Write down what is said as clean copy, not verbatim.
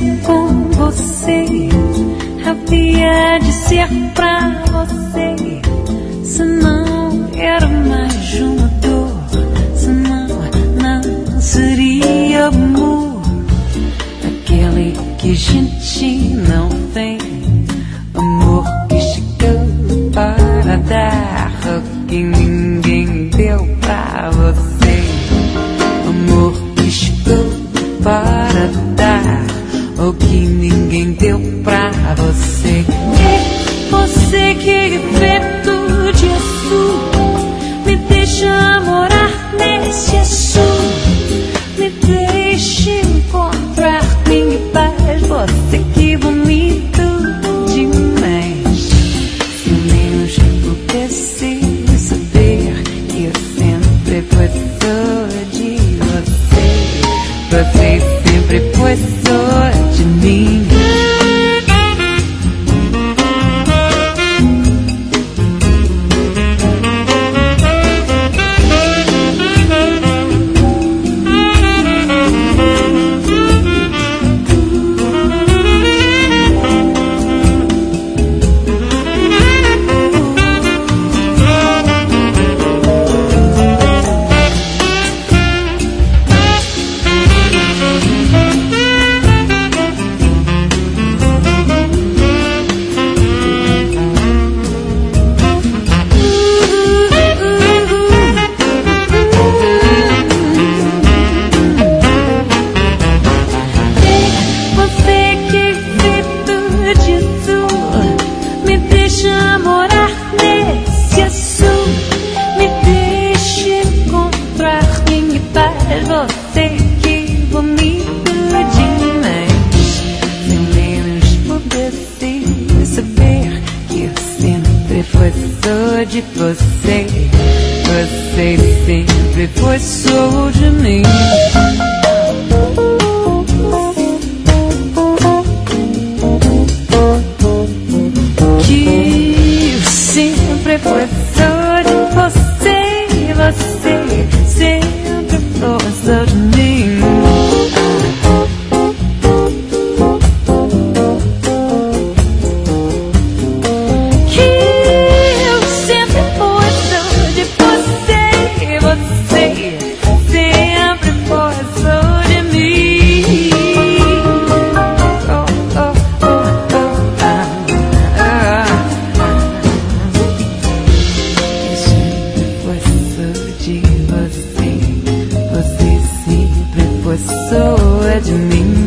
com você, havia de ser pra você. Se não era mais uma dor, senão não seria amor. Aquele que a gente não tem, amor que chegou para dar, o que ninguém deu pra você. Amor que chegou para dar, o que ninguém deu pra você. E você que feito de azul, me deixa morar nesse azul, me deixa encontrar minha paz. Você que bonito demais. Se ao menos pudesse saber que eu sempre fui só de você. Você sempre foi só de mim. De você, você sempre foi só de mim. Que sempre foi só de você, você sempre foi só de mim. Você sempre foi só de mim.